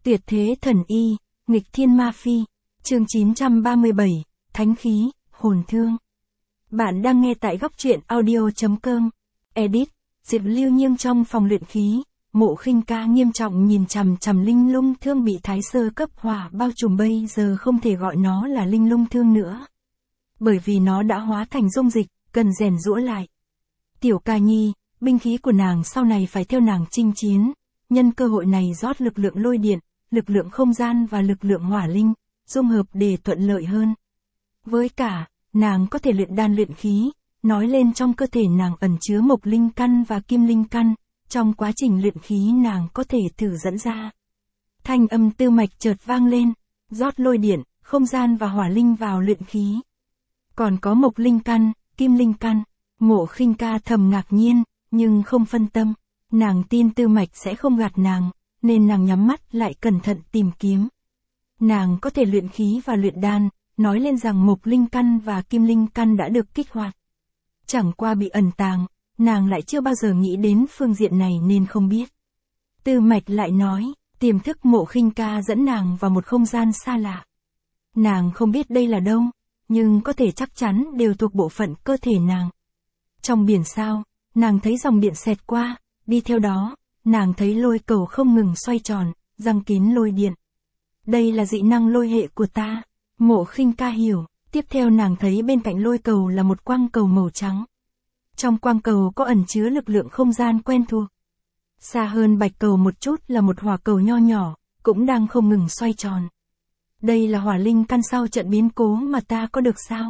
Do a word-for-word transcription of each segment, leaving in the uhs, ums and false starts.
Tuyệt thế thần y, nghịch thiên ma phi. Chương chín trăm ba mươi bảy, Thánh khí, hồn thương. Bạn đang nghe tại góc truyện audio.com. Edit, Diệp Lưu Nghiêng trong phòng luyện khí, Mộ Khinh Ca nghiêm trọng nhìn chằm chằm linh lung thương bị thái sơ cấp hỏa bao trùm, bây giờ không thể gọi nó là linh lung thương nữa. Bởi vì nó đã hóa thành dung dịch, cần rèn giũa lại. Tiểu Ca Nhi, binh khí của nàng sau này phải theo nàng chinh chiến, nhân cơ hội này rót lực lượng lôi điện, lực lượng không gian và lực lượng hỏa linh, dung hợp để thuận lợi hơn. Với cả, nàng có thể luyện đan luyện khí, nói lên trong cơ thể nàng ẩn chứa mộc linh căn và kim linh căn, trong quá trình luyện khí nàng có thể thử dẫn ra. Thanh âm tư mạch chợt vang lên, rót lôi điện, không gian và hỏa linh vào luyện khí. Còn có mộc linh căn, kim linh căn. Mộ Khinh Ca thầm ngạc nhiên, nhưng không phân tâm. Nàng tin tư mạch sẽ không gạt nàng, nên nàng nhắm mắt lại cẩn thận tìm kiếm. Nàng có thể luyện khí và luyện đan, nói lên rằng mộc linh căn và kim linh căn đã được kích hoạt. Chẳng qua bị ẩn tàng, nàng lại chưa bao giờ nghĩ đến phương diện này nên không biết. Tư mạch lại nói, tiềm thức Mộ Khinh Ca dẫn nàng vào một không gian xa lạ. Nàng không biết đây là đâu, nhưng có thể chắc chắn đều thuộc bộ phận cơ thể nàng. Trong biển sao, nàng thấy dòng điện xẹt qua, đi theo đó, nàng thấy lôi cầu không ngừng xoay tròn, răng kín lôi điện. Đây là dị năng lôi hệ của ta. Mộ Khinh Ca hiểu, tiếp theo nàng thấy bên cạnh lôi cầu là một quang cầu màu trắng. Trong quang cầu có ẩn chứa lực lượng không gian quen thuộc. Xa hơn bạch cầu một chút là một hỏa cầu nho nhỏ, cũng đang không ngừng xoay tròn. Đây là hỏa linh căn sau trận biến cố mà ta có được sao?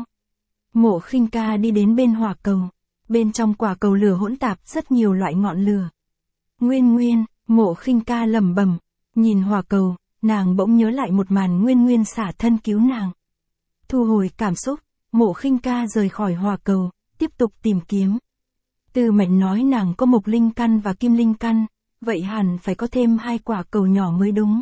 Mộ Khinh Ca đi đến bên hỏa cầu. Bên trong quả cầu lửa hỗn tạp rất nhiều loại ngọn lửa. Nguyên Nguyên, Mộ Khinh Ca lẩm bẩm, nhìn hỏa cầu, nàng bỗng nhớ lại một màn Nguyên Nguyên xả thân cứu nàng. Thu hồi cảm xúc, Mộ Khinh Ca rời khỏi hỏa cầu, tiếp tục tìm kiếm. Tư mạch nói nàng có mộc linh căn và kim linh căn, vậy hẳn phải có thêm hai quả cầu nhỏ mới đúng.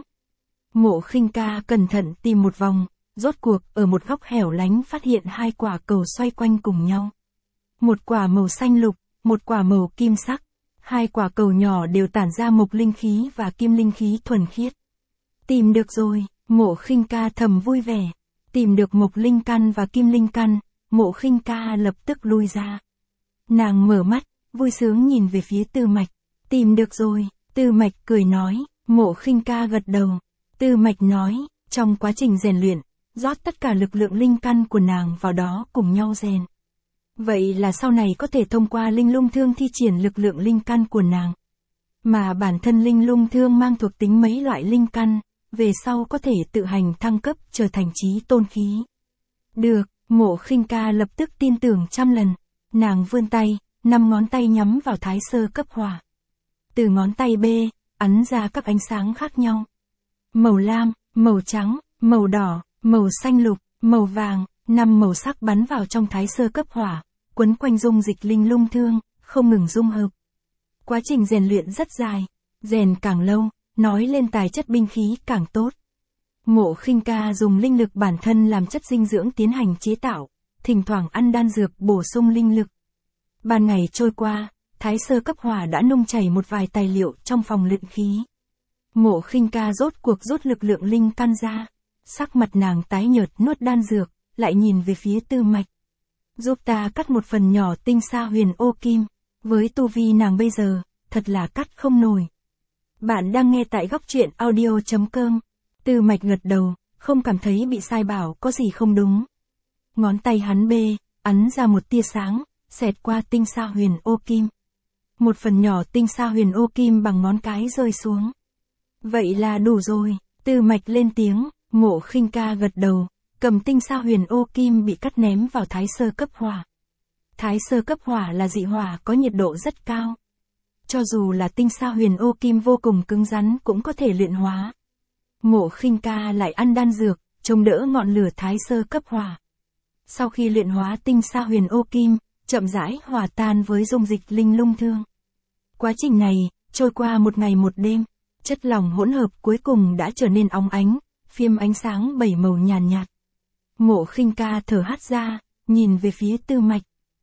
Mộ Khinh Ca cẩn thận tìm một vòng, rốt cuộc ở một góc hẻo lánh phát hiện hai quả cầu xoay quanh cùng nhau. Một quả màu xanh lục, một quả màu kim sắc. Hai quả cầu nhỏ đều tản ra mộc linh khí và kim linh khí thuần khiết. Tìm được rồi, Mộ Khinh Ca thầm vui vẻ. Tìm được mộc linh căn và kim linh căn, Mộ Khinh Ca lập tức lui ra. Nàng mở mắt, vui sướng nhìn về phía Tư Mạch. Tìm được rồi, Tư Mạch cười nói. Mộ Khinh Ca gật đầu. Tư Mạch nói, trong quá trình rèn luyện, rót tất cả lực lượng linh căn của nàng vào đó cùng nhau rèn. Vậy là sau này có thể thông qua linh lung thương thi triển lực lượng linh căn của nàng. Mà bản thân linh lung thương mang thuộc tính mấy loại linh căn, về sau có thể tự hành thăng cấp trở thành chí tôn khí. Được, Mộ Khinh Ca lập tức tin tưởng trăm lần. Nàng vươn tay, năm ngón tay nhắm vào thái sơ cấp hỏa. Từ ngón tay B, ấn ra các ánh sáng khác nhau. Màu lam, màu trắng, màu đỏ, màu xanh lục, màu vàng. Năm màu sắc bắn vào trong thái sơ cấp hỏa, quấn quanh dung dịch linh lung thương, không ngừng dung hợp. Quá trình rèn luyện rất dài, rèn càng lâu, nói lên tài chất binh khí càng tốt. Mộ Khinh Ca dùng linh lực bản thân làm chất dinh dưỡng tiến hành chế tạo, thỉnh thoảng ăn đan dược bổ sung linh lực. Ban ngày trôi qua, thái sơ cấp hỏa đã nung chảy một vài tài liệu trong phòng luyện khí. Mộ Khinh Ca rốt cuộc rút lực lượng linh căn ra, sắc mặt nàng tái nhợt nuốt đan dược. Lại nhìn về phía Tư Mạch. Giúp ta cắt một phần nhỏ tinh sa huyền ô kim. Với tu vi nàng bây giờ, thật là cắt không nổi. Bạn đang nghe tại góc truyện audio.com. Tư Mạch gật đầu, không cảm thấy bị sai bảo có gì không đúng. Ngón tay hắn bê, ấn ra một tia sáng, xẹt qua tinh sa huyền ô kim. Một phần nhỏ tinh sa huyền ô kim bằng ngón cái rơi xuống. Vậy là đủ rồi, Tư Mạch lên tiếng. Mộ Khinh Ca gật đầu. Cầm tinh sa huyền ô kim bị cắt ném vào thái sơ cấp hỏa. Thái sơ cấp hỏa là dị hỏa có nhiệt độ rất cao. Cho dù là tinh sa huyền ô kim vô cùng cứng rắn cũng có thể luyện hóa. Mộ Khinh Ca lại ăn đan dược, chống đỡ ngọn lửa thái sơ cấp hỏa. Sau khi luyện hóa tinh sa huyền ô kim, chậm rãi hòa tan với dung dịch linh lung thương. Quá trình này, trôi qua một ngày một đêm, chất lỏng hỗn hợp cuối cùng đã trở nên óng ánh, phim ánh sáng bảy màu nhàn nhạt, nhạt. Mộ Khinh Ca thở hắt ra, nhìn về phía Tư Mạch.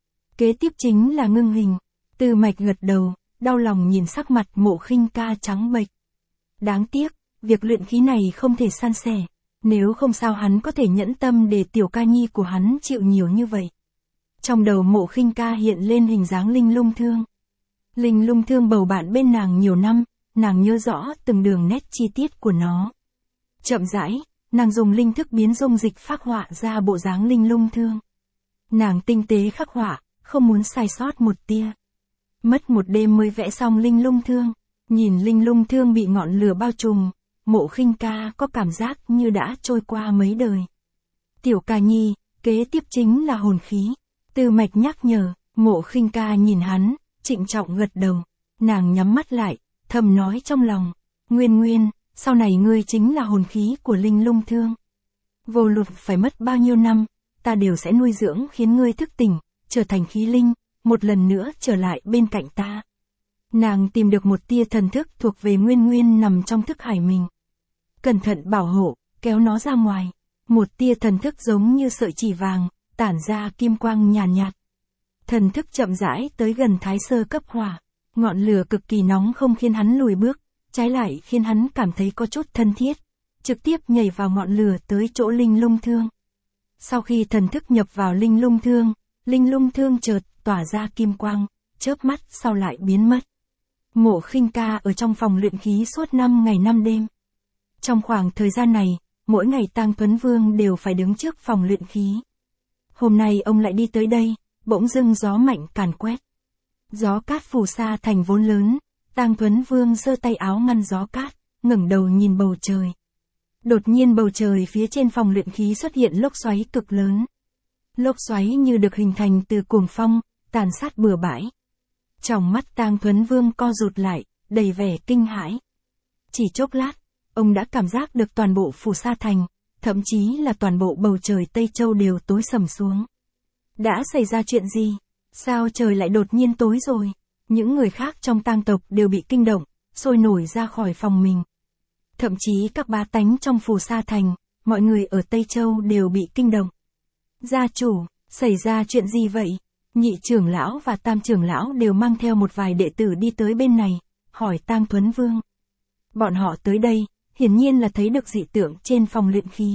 Kế tiếp chính là ngưng hình. Tư Mạch gật đầu, đau lòng nhìn sắc mặt Mộ Khinh Ca trắng bệch. Đáng tiếc, việc luyện khí này không thể san sẻ, nếu không sao hắn có thể nhẫn tâm để tiểu ca nhi của hắn chịu nhiều như vậy. Trong đầu Mộ Khinh Ca hiện lên hình dáng Linh Lung Thương. Linh Lung Thương bầu bạn bên nàng nhiều năm, nàng nhớ rõ từng đường nét chi tiết của nó. Chậm rãi, nàng dùng linh thức biến dung dịch phác họa ra bộ dáng Linh Lung Thương. Nàng tinh tế khắc họa, không muốn sai sót một tia. Mất một đêm mới vẽ xong Linh Lung Thương, nhìn Linh Lung Thương bị ngọn lửa bao trùm, Mộ Khinh Ca có cảm giác như đã trôi qua mấy đời. Tiểu ca nhi, kế tiếp chính là hồn khí. Tư Mạch nhắc nhở, Mộ Khinh Ca nhìn hắn, trịnh trọng gật đầu. Nàng nhắm mắt lại, thầm nói trong lòng, Nguyên Nguyên, sau này ngươi chính là hồn khí của Linh Lung Thương. Vô luận phải mất bao nhiêu năm, ta đều sẽ nuôi dưỡng khiến ngươi thức tỉnh, trở thành khí linh, một lần nữa trở lại bên cạnh ta. Nàng tìm được một tia thần thức thuộc về Nguyên Nguyên nằm trong thức hải mình. Cẩn thận bảo hộ, kéo nó ra ngoài. Một tia thần thức giống như sợi chỉ vàng, tản ra kim quang nhàn nhạt, nhạt. Thần thức chậm rãi tới gần Thái Sơ cấp hỏa. Ngọn lửa cực kỳ nóng không khiến hắn lùi bước, trái lại khiến hắn cảm thấy có chút thân thiết. Trực tiếp nhảy vào ngọn lửa tới chỗ Linh Lung Thương. Sau khi thần thức nhập vào Linh Lung Thương, Linh Lung Thương chợt tỏa ra kim quang, chớp mắt sau lại biến mất. Mộ Khinh Ca ở trong phòng luyện khí suốt năm ngày năm đêm. Trong khoảng thời gian này, mỗi ngày Tang Tuấn Vương đều phải đứng trước phòng luyện khí. Hôm nay ông lại đi tới đây, bỗng dưng gió mạnh càn quét. Gió cát phù sa thành vốn lớn, Tang Tuấn Vương giơ tay áo ngăn gió cát, ngẩng đầu nhìn bầu trời. Đột nhiên bầu trời phía trên phòng luyện khí xuất hiện lốc xoáy cực lớn. Lốc xoáy như được hình thành từ cuồng phong, tàn sát bừa bãi. Trong mắt Tang Tuấn Vương co rụt lại, đầy vẻ kinh hãi. Chỉ chốc lát, ông đã cảm giác được toàn bộ phù sa thành, thậm chí là toàn bộ bầu trời Tây Châu đều tối sầm xuống. Đã xảy ra chuyện gì? Sao trời lại đột nhiên tối rồi? Những người khác trong Tang tộc đều bị kinh động, sôi nổi ra khỏi phòng mình. Thậm chí các bá tánh trong phù sa thành, mọi người ở Tây Châu đều bị kinh động. Gia chủ, xảy ra chuyện gì vậy? Nhị trưởng lão và tam trưởng lão đều mang theo một vài đệ tử đi tới bên này, hỏi Tang Tuấn Vương. Bọn họ tới đây, hiển nhiên là thấy được dị tượng trên phòng luyện khí.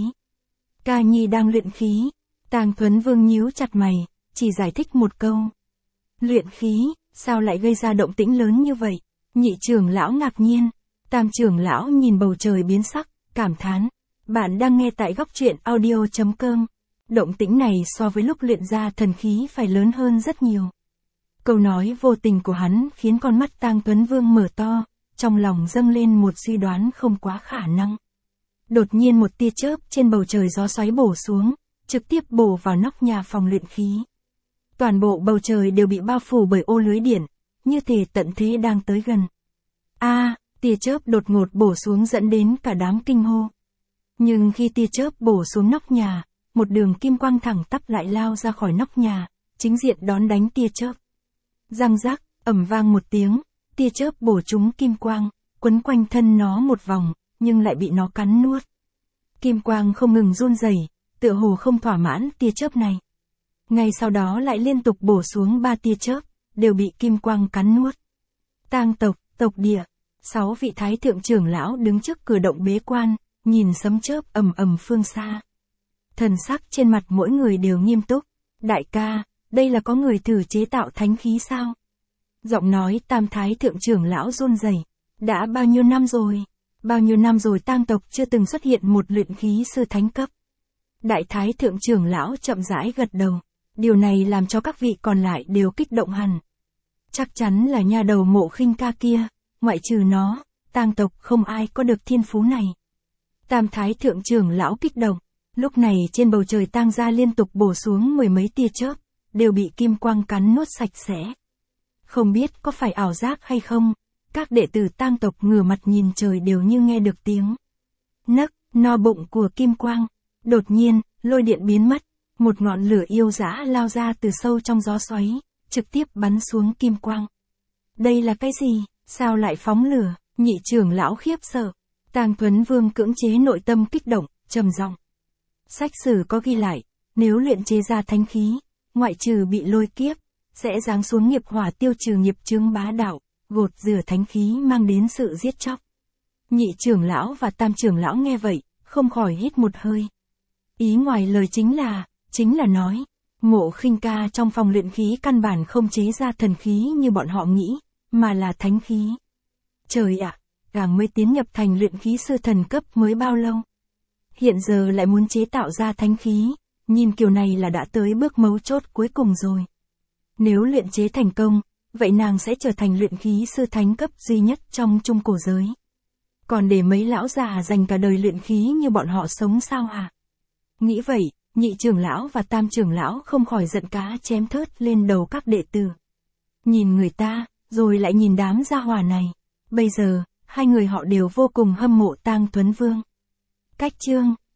Ca nhi đang luyện khí. Tang Tuấn Vương nhíu chặt mày, chỉ giải thích một câu. Luyện khí, sao lại gây ra động tĩnh lớn như vậy? Nhị trưởng lão ngạc nhiên. Tam trưởng lão nhìn bầu trời biến sắc, cảm thán. Bạn đang nghe tại góc truyện audio chấm com. Động tĩnh này so với lúc luyện ra thần khí phải lớn hơn rất nhiều. Câu nói vô tình của hắn khiến con mắt Tang Tuấn Vương mở to, trong lòng dâng lên một suy đoán không quá khả năng. Đột nhiên một tia chớp trên bầu trời gió xoáy bổ xuống, trực tiếp bổ vào nóc nhà phòng luyện khí. Toàn bộ bầu trời đều bị bao phủ bởi ô lưới điện, như thể tận thế đang tới gần. A, à, tia chớp đột ngột bổ xuống dẫn đến cả đám kinh hô. Nhưng khi tia chớp bổ xuống nóc nhà, một đường kim quang thẳng tắp lại lao ra khỏi nóc nhà, chính diện đón đánh tia chớp. Răng rắc, ầm vang một tiếng, tia chớp bổ trúng kim quang, quấn quanh thân nó một vòng, nhưng lại bị nó cắn nuốt. Kim quang không ngừng run rẩy, tựa hồ không thỏa mãn tia chớp này. Ngay sau đó lại liên tục bổ xuống ba tia chớp, đều bị kim quang cắn nuốt. Tang tộc, tộc địa, sáu vị thái thượng trưởng lão đứng trước cửa động bế quan, nhìn sấm chớp ầm ầm phương xa. Thần sắc trên mặt mỗi người đều nghiêm túc. Đại ca, đây là có người thử chế tạo thánh khí sao? Giọng nói tam thái thượng trưởng lão run rẩy. Đã bao nhiêu năm rồi? Bao nhiêu năm rồi Tang tộc chưa từng xuất hiện một luyện khí sư thánh cấp? Đại thái thượng trưởng lão chậm rãi gật đầu. Điều này làm cho các vị còn lại đều kích động hẳn. Chắc chắn là nha đầu Mộ Khinh Ca kia, ngoại trừ nó, Tang tộc không ai có được thiên phú này. Tam thái thượng trưởng lão kích động. Lúc này trên bầu trời Tang gia liên tục bổ xuống mười mấy tia chớp, đều bị kim quang cắn nuốt sạch sẽ. Không biết có phải ảo giác hay không, các đệ tử Tang tộc ngửa mặt nhìn trời đều như nghe được tiếng nấc, no bụng của kim quang. Đột nhiên, lôi điện biến mất, một ngọn lửa yêu dã lao ra từ sâu trong gió xoáy, trực tiếp bắn xuống kim quang. Đây là cái gì? Sao lại phóng lửa? Nhị trưởng lão khiếp sợ. Tang Tuấn Vương cưỡng chế nội tâm kích động, trầm giọng. Sách sử có ghi lại, nếu luyện chế ra thánh khí, ngoại trừ bị lôi kiếp, sẽ giáng xuống nghiệp hỏa tiêu trừ nghiệp chướng bá đạo, gột rửa thánh khí mang đến sự giết chóc. Nhị trưởng lão và tam trưởng lão nghe vậy, không khỏi hít một hơi. Ý ngoài lời chính là, chính là nói, Ngộ Khinh ca trong phòng luyện khí căn bản không chế ra thần khí như bọn họ nghĩ, mà là thánh khí. Trời ạ, gàng mới tiến nhập thành luyện khí sư thần cấp mới bao lâu? Hiện giờ lại muốn chế tạo ra thánh khí, nhìn kiểu này là đã tới bước mấu chốt cuối cùng rồi. Nếu luyện chế thành công, vậy nàng sẽ trở thành luyện khí sư thánh cấp duy nhất trong trung cổ giới. Còn để mấy lão già dành cả đời luyện khí như bọn họ sống sao hả? Nghĩ vậy, nhị trưởng lão và tam trưởng lão không khỏi giận cá chém thớt lên đầu các đệ tử. Nhìn người ta, rồi lại nhìn đám gia hỏa này. Bây giờ, hai người họ đều vô cùng hâm mộ Tang Tuấn Vương. Cách chương